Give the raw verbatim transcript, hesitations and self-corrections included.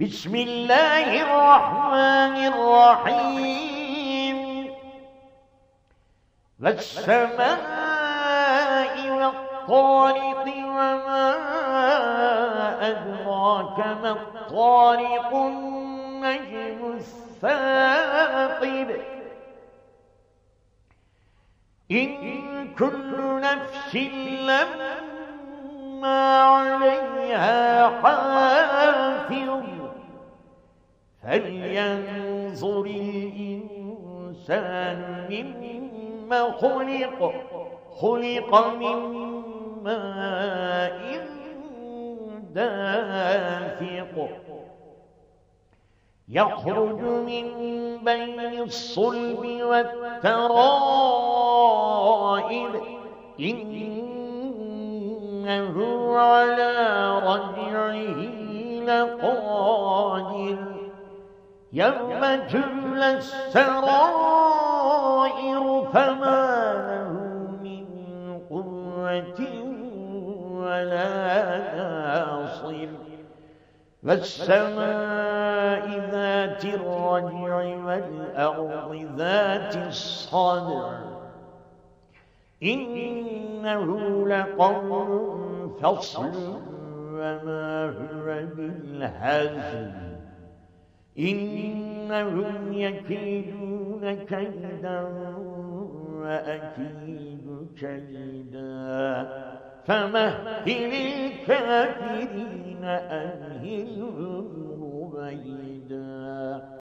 بسم الله الرحمن الرحيم والسماء والطارق وما أدراك ما الطارق النجم الثاقب إن كل نفس لما عليها حافظ فلينظر الإنسان مما خلق خلق من ماء دافق يخرج من بين الصلب والترائب إنه على رجعه لقادر يوم تبلى السرائر فما له من قوة ولا ناصر والسماء ذات الرجع والأرض ذات الصدع إنه لقول فصل وما هو بالهزل إنهم يكيدون كيدا وأكيد كيدا فمهل الكافرين أمهلهم رويدا.